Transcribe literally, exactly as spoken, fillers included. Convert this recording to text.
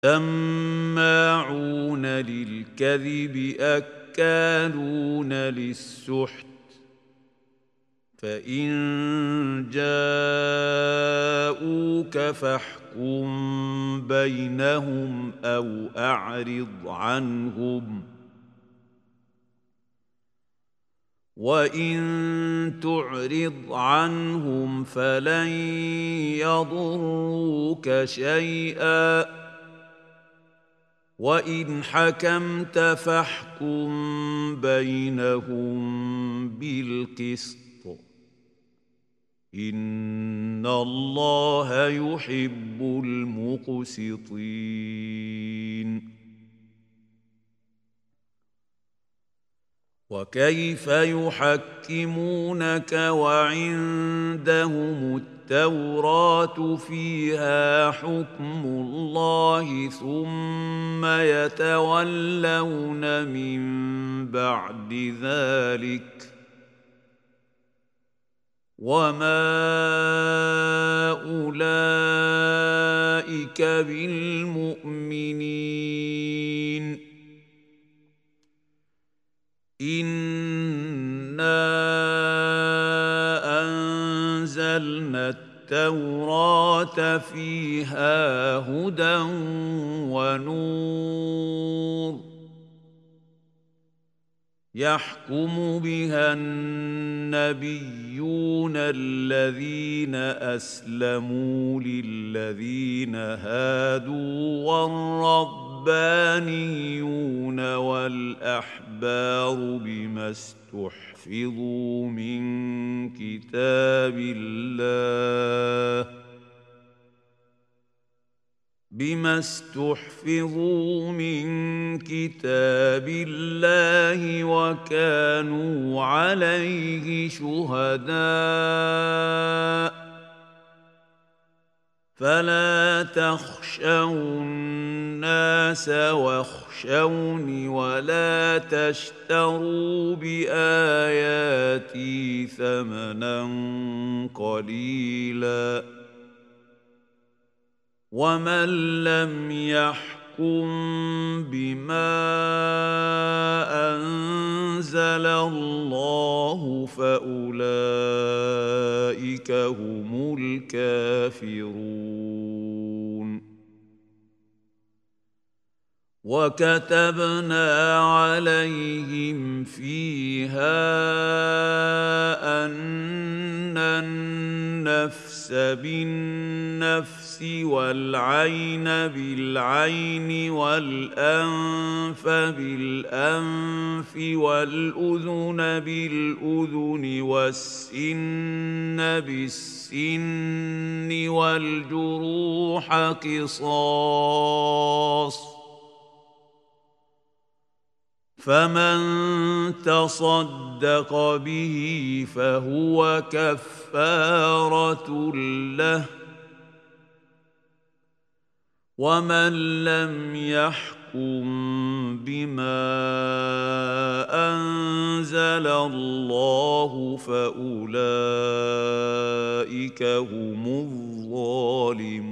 سماعون للكذب أكالون للسحت فإن جاءوك فاحكم بينهم أو أعرض عنهم وإن تعرض عنهم فلن يضروك شيئا وإن حكمت فاحكم بينهم بالقسط إن الله يحب المقسطين وكيف يحكمونك وعندهم التوراة فيها حكم الله ثم يتولون من بعد ذلك وما أولئك بالمؤمنين إنا أنزلنا التوراة فيها هدى ونور يحكم بها النبيون الذين أسلموا للذين هادوا والربانيون والأحبار بما استحفظوا من كتاب الله بما استحفظوا من كتاب الله وكانوا عليه شهداء فلا تخشوا الناس واخشوني ولا تشتروا بآياتي ثمنا قليلا ومن لم يحكم بما أنزل الله فأولئك هم الكافرون وكتبنا عليهم فيها أن النفس بالنفس والعين بالعين والأنف بالأنف والأذن بالأذن والسن بالسن والجروح قصاص فمن تصدق به فهو كفارة له ومن لم يحكم بما أنزل الله فأولئك هم الظالمون